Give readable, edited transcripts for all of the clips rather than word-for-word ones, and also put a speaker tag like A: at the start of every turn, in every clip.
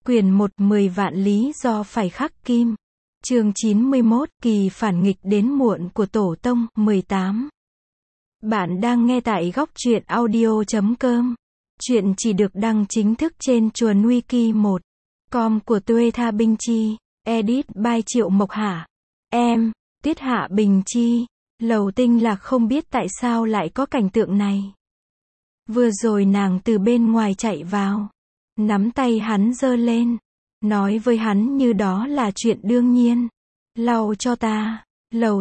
A: Quyển 1 10 vạn lý do phải khắc kim. Chương 91 Kỳ phản nghịch đến muộn của Tổ Tông 18. Bạn đang nghe tại góc truyện audio.com. Chuyện chỉ được đăng chính thức trên chuồn wiki1.com của Tuê Tha Binh Chi. Edit by Triệu Mộc Hạ. Em, Tiết Hạ Bình Chi. Lầu Tinh Lạc không biết tại sao lại có cảnh tượng này. Vừa rồi nàng từ bên ngoài chạy vào, nắm tay hắn giơ lên, nói với hắn như đó là chuyện đương nhiên. Lau cho ta. Lầu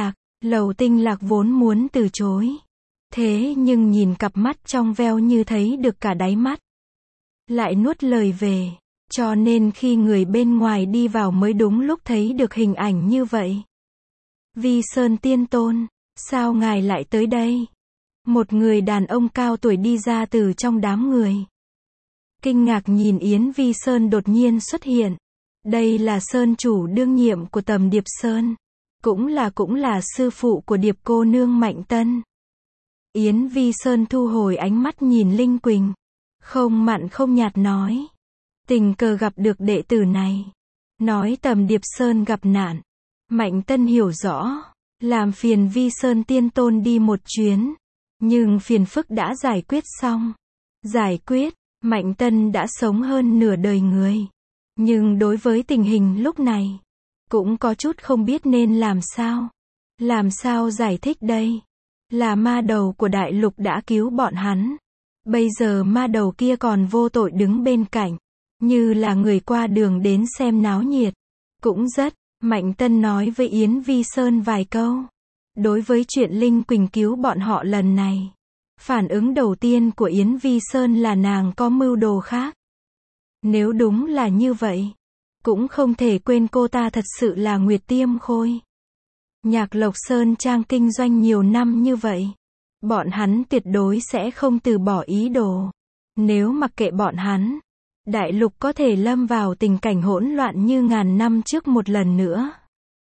A: Tinh Lạc vốn muốn từ chối. Thế nhưng nhìn cặp mắt trong veo như thấy được cả đáy mắt, lại nuốt lời về. Cho nên khi người bên ngoài đi vào mới đúng lúc thấy được hình ảnh như vậy. Vi Sơn Tiên Tôn, sao ngài lại tới đây? Một người đàn ông cao tuổi đi ra từ trong đám người. Kinh ngạc nhìn Yến Vi Sơn đột nhiên xuất hiện. Đây là Sơn chủ đương nhiệm của Tầm Điệp Sơn. Cũng là sư phụ của Điệp cô nương Mạnh Tân. Yến Vi Sơn thu hồi ánh mắt nhìn Linh Quỳnh. Không mặn không nhạt nói. Tình cờ gặp được đệ tử này. Nói Tầm Điệp Sơn gặp nạn. Mạnh Tân hiểu rõ. Làm phiền Vi Sơn Tiên Tôn đi một chuyến. Nhưng phiền phức đã giải quyết xong. Giải quyết. Mạnh Tân đã sống hơn nửa đời người. Nhưng đối với tình hình lúc này, cũng có chút không biết nên làm sao. Làm sao giải thích đây? Là ma đầu của đại lục đã cứu bọn hắn. Bây giờ ma đầu kia còn vô tội đứng bên cạnh. Như là người qua đường đến xem náo nhiệt. Cũng rất. Mạnh Tân nói với Yến Vi Sơn vài câu. Đối với chuyện Linh Quỳnh cứu bọn họ lần này, phản ứng đầu tiên của Yến Vi Sơn là nàng có mưu đồ khác. Nếu đúng là như vậy, cũng không thể quên cô ta thật sự là Nguyệt Tiêm Khôi. Nhạc Lộc Sơn Trang kinh doanh nhiều năm như vậy, bọn hắn tuyệt đối sẽ không từ bỏ ý đồ. Nếu mặc kệ bọn hắn, đại lục có thể lâm vào tình cảnh hỗn loạn như ngàn năm trước một lần nữa.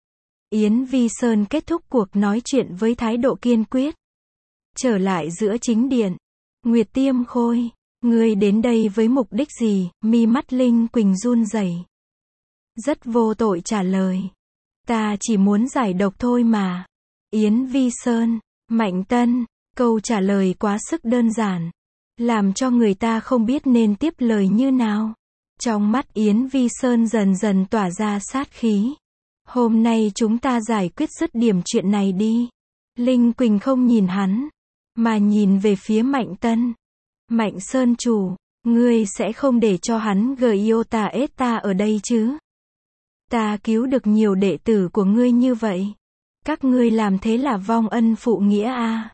A: Yến Vi Sơn kết thúc cuộc nói chuyện với thái độ kiên quyết. Trở lại giữa chính điện. Nguyệt Tiêm Khôi, ngươi đến đây với mục đích gì? Mi mắt Linh Quỳnh run rẩy. Rất vô tội trả lời. Ta chỉ muốn giải độc thôi mà. Yến Vi Sơn, Mạnh Tân, câu trả lời quá sức đơn giản, làm cho người ta không biết nên tiếp lời như nào. Trong mắt Yến Vi Sơn dần dần tỏa ra sát khí. Hôm nay chúng ta giải quyết dứt điểm chuyện này đi. Linh Quỳnh không nhìn hắn, mà nhìn về phía Mạnh Tân. Mạnh Sơn chủ, ngươi sẽ không để cho hắn Giota Esta ở đây chứ? Ta cứu được nhiều đệ tử của ngươi như vậy. Các ngươi làm thế là vong ân phụ nghĩa à?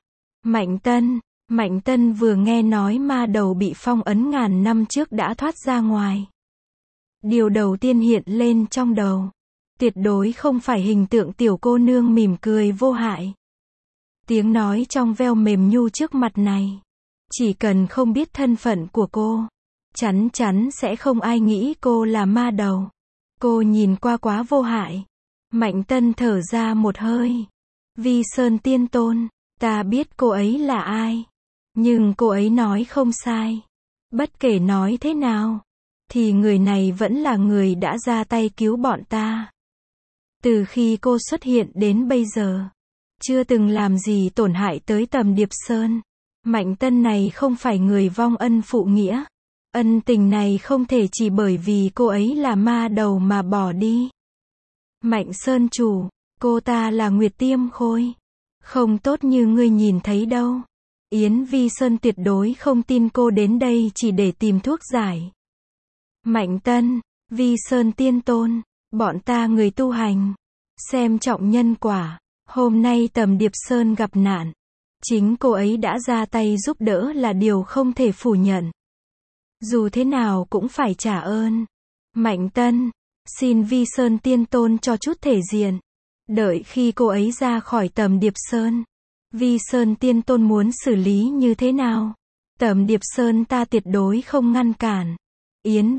A: Mạnh Tân vừa nghe nói ma đầu bị phong ấn ngàn năm trước đã thoát ra ngoài. Điều đầu tiên hiện lên trong đầu, tuyệt đối không phải hình tượng tiểu cô nương mỉm cười vô hại. Tiếng nói trong veo mềm nhu trước mặt này. Chỉ cần không biết thân phận của cô, chắn sẽ không ai nghĩ cô là ma đầu. Cô nhìn qua quá vô hại. Mạnh Tân thở ra một hơi. Vi Sơn Tiên Tôn, ta biết cô ấy là ai. Nhưng cô ấy nói không sai. Bất kể nói thế nào, thì người này vẫn là người đã ra tay cứu bọn ta. Từ khi cô xuất hiện đến bây giờ, chưa từng làm gì tổn hại tới Tầm Điệp Sơn. Mạnh Tân này không phải người vong ân phụ nghĩa. Ân tình này không thể chỉ bởi vì cô ấy là ma đầu mà bỏ đi. Mạnh Sơn chủ, cô ta là Nguyệt Tiêm Khôi. Không tốt như ngươi nhìn thấy đâu. Yến Vi Sơn tuyệt đối không tin cô đến đây chỉ để tìm thuốc giải. Mạnh Tân, Vi Sơn Tiên Tôn, bọn ta người tu hành, xem trọng nhân quả. Hôm nay Tầm Điệp Sơn gặp nạn, chính cô ấy đã ra tay giúp đỡ là điều không thể phủ nhận. Dù thế nào cũng phải trả ơn. Mạnh Tân, xin Vi Sơn Tiên Tôn cho chút thể diện. Đợi khi cô ấy ra khỏi Tầm Điệp Sơn, Vi Sơn Tiên Tôn muốn xử lý như thế nào? Tầm Điệp Sơn ta tuyệt đối không ngăn cản. Yến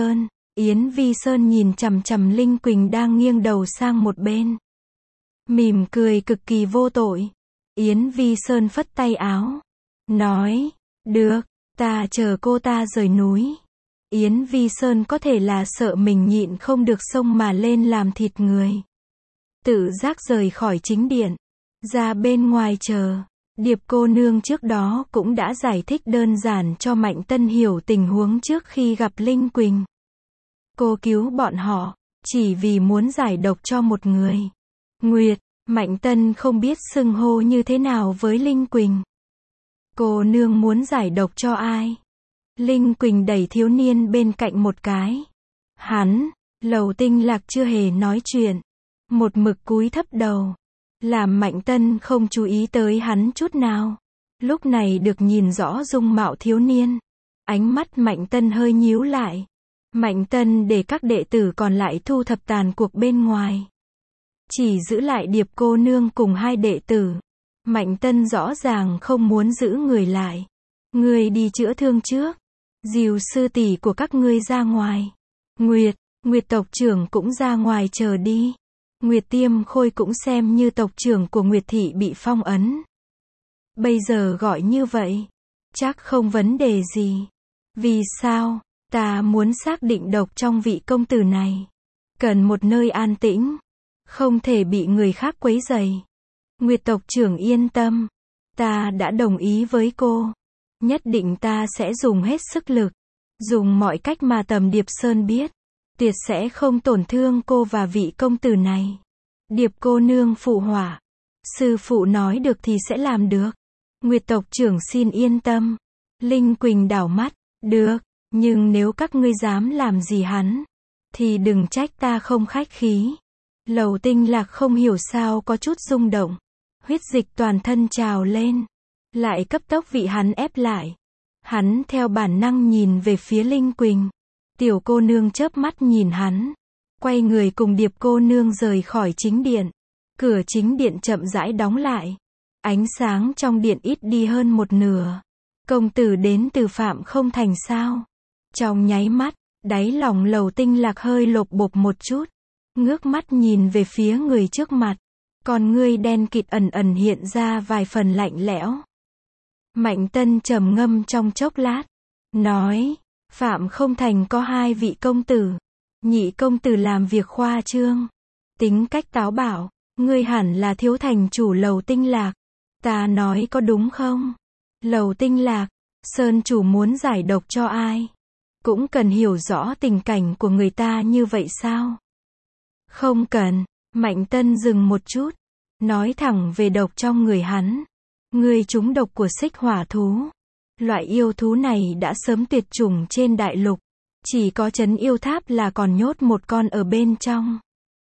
A: Vi Sơn nhìn chằm chằm Linh Quỳnh đang nghiêng đầu sang một bên. Mỉm cười cực kỳ vô tội. Yến Vi Sơn phất tay áo. Nói, được, ta chờ cô ta rời núi. Yến Vi Sơn có thể là sợ mình nhịn không được xông mà lên làm thịt người. Tự giác rời khỏi chính điện, ra bên ngoài chờ. Điệp cô nương trước đó cũng đã giải thích đơn giản cho Mạnh Tân hiểu tình huống trước khi gặp Linh Quỳnh. Cô cứu bọn họ, chỉ vì muốn giải độc cho một người. Nguyệt, Mạnh Tân không biết xưng hô như thế nào với Linh Quỳnh. Cô nương muốn giải độc cho ai? Linh Quỳnh đẩy thiếu niên bên cạnh một cái. Hắn, Lầu Tinh Lạc chưa hề nói chuyện. Một mực cúi thấp đầu. Làm Mạnh Tân không chú ý tới hắn chút nào. Lúc này được nhìn rõ dung mạo thiếu niên. Ánh mắt Mạnh Tân hơi nhíu lại. Mạnh Tân để các đệ tử còn lại thu thập tàn cuộc bên ngoài. Chỉ giữ lại Điệp cô nương cùng hai đệ tử. Mạnh Tân rõ ràng không muốn giữ người lại. Ngươi đi chữa thương trước. Dìu sư tỷ của các ngươi ra ngoài. Nguyệt tộc trưởng cũng ra ngoài chờ đi. Nguyệt Tiêm Khôi cũng xem như tộc trưởng của Nguyệt Thị bị phong ấn. Bây giờ gọi như vậy, chắc không vấn đề gì. Vì sao? Ta muốn xác định độc trong vị công tử này. Cần một nơi an tĩnh. Không thể bị người khác quấy rầy. Nguyệt tộc trưởng yên tâm. Ta đã đồng ý với cô. Nhất định ta sẽ dùng hết sức lực. Dùng mọi cách mà Tầm Điệp Sơn biết. Tuyệt sẽ không tổn thương cô và vị công tử này. Điệp cô nương phụ họa. Sư phụ nói được thì sẽ làm được. Nguyệt tộc trưởng xin yên tâm. Linh Quỳnh đảo mắt. Được, nhưng nếu các ngươi dám làm gì hắn, thì đừng trách ta không khách khí. Lầu Tinh Lạc không hiểu sao có chút rung động. Huyết dịch toàn thân trào lên. Lại cấp tốc bị hắn ép lại. Hắn theo bản năng nhìn về phía Linh Quỳnh. Tiểu cô nương chớp mắt nhìn hắn. Quay người cùng Điệp cô nương rời khỏi chính điện. Cửa chính điện chậm rãi đóng lại. Ánh sáng trong điện ít đi hơn một nửa. Công tử đến từ Phạm Không Thành sao? Trong nháy mắt, đáy lòng Lầu Tinh Lạc hơi lột bột một chút. Ngước mắt nhìn về phía người trước mặt. Con ngươi đen kịt ẩn ẩn hiện ra vài phần lạnh lẽo. Mạnh Tân trầm ngâm trong chốc lát. Nói, Phạm Không Thành có hai vị công tử. Nhị công tử làm việc khoa trương. Tính cách táo bạo. Ngươi hẳn là thiếu thành chủ Lầu Tinh Lạc. Ta nói có đúng không? Lầu Tinh Lạc, Sơn chủ muốn giải độc cho ai? Cũng cần hiểu rõ tình cảnh của người ta như vậy sao? Không cần. Mạnh Tân dừng một chút. Nói thẳng về độc trong người hắn. Ngươi trúng độc của xích hỏa thú. Loại yêu thú này đã sớm tuyệt chủng trên đại lục. Chỉ có trấn yêu tháp là còn nhốt một con ở bên trong.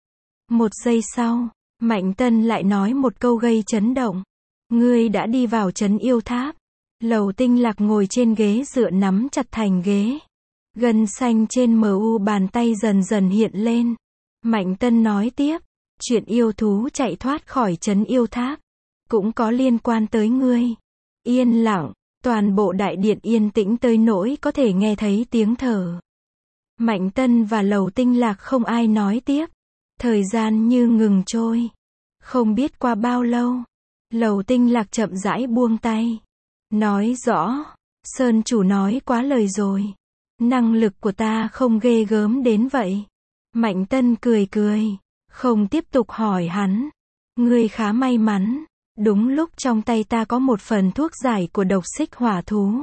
A: Một giây sau, Mạnh Tân lại nói một câu gây chấn động. Ngươi đã đi vào trấn yêu tháp. Lầu Tinh Lạc ngồi trên ghế dựa nắm chặt thành ghế. Gân xanh trên mu bàn tay dần dần hiện lên. Mạnh Tân nói tiếp. Chuyện yêu thú chạy thoát khỏi trấn yêu tháp. Cũng có liên quan tới ngươi. Yên lặng. Toàn bộ đại điện yên tĩnh tới nỗi có thể nghe thấy tiếng thở. Mạnh Tân và Lầu Tinh Lạc không ai nói tiếp. Thời gian như ngừng trôi. Không biết qua bao lâu. Lầu Tinh Lạc chậm rãi buông tay. Nói rõ. Sơn chủ nói quá lời rồi. Năng lực của ta không ghê gớm đến vậy. Mạnh Tân cười cười. Không tiếp tục hỏi hắn. Ngươi khá may mắn. Đúng lúc trong tay ta có một phần thuốc giải của độc xích hỏa thú.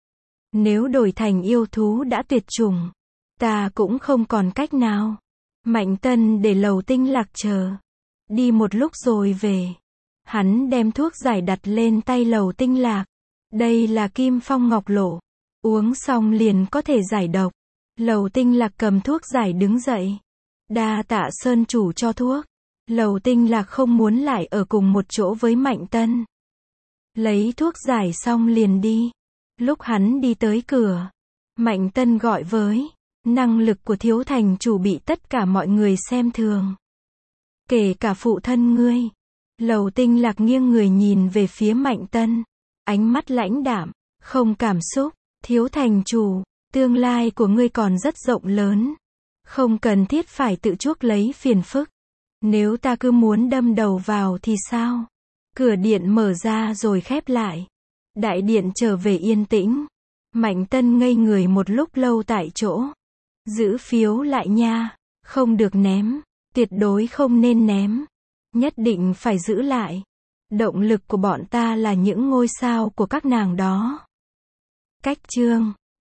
A: Nếu đổi thành yêu thú đã tuyệt chủng, ta cũng không còn cách nào. Mạnh Tân để Lầu Tinh Lạc chờ. Đi một lúc rồi về. Hắn đem thuốc giải đặt lên tay Lầu Tinh Lạc. Đây là Kim Phong Ngọc Lộ. Uống xong liền có thể giải độc. Lầu Tinh Lạc cầm thuốc giải đứng dậy. Đa tạ Sơn chủ cho thuốc. Lầu Tinh Lạc không muốn lại ở cùng một chỗ với Mạnh Tân. Lấy thuốc giải xong liền đi. Lúc hắn đi tới cửa, Mạnh Tân gọi với. Năng lực của thiếu thành chủ bị tất cả mọi người xem thường. Kể cả phụ thân ngươi. Lầu Tinh Lạc nghiêng người nhìn về phía Mạnh Tân. Ánh mắt lãnh đạm, không cảm xúc. Thiếu thành chủ, tương lai của ngươi còn rất rộng lớn. Không cần thiết phải tự chuốc lấy phiền phức. Nếu ta cứ muốn đâm đầu vào thì sao? Cửa điện mở ra rồi khép lại. Đại điện trở về yên tĩnh. Mạnh Tân ngây người một lúc lâu tại chỗ. Giữ phiếu lại nha. Không được ném. Tuyệt đối không nên ném. Nhất định phải giữ lại. Động lực của bọn ta là những ngôi sao của các nàng đó. Cách chương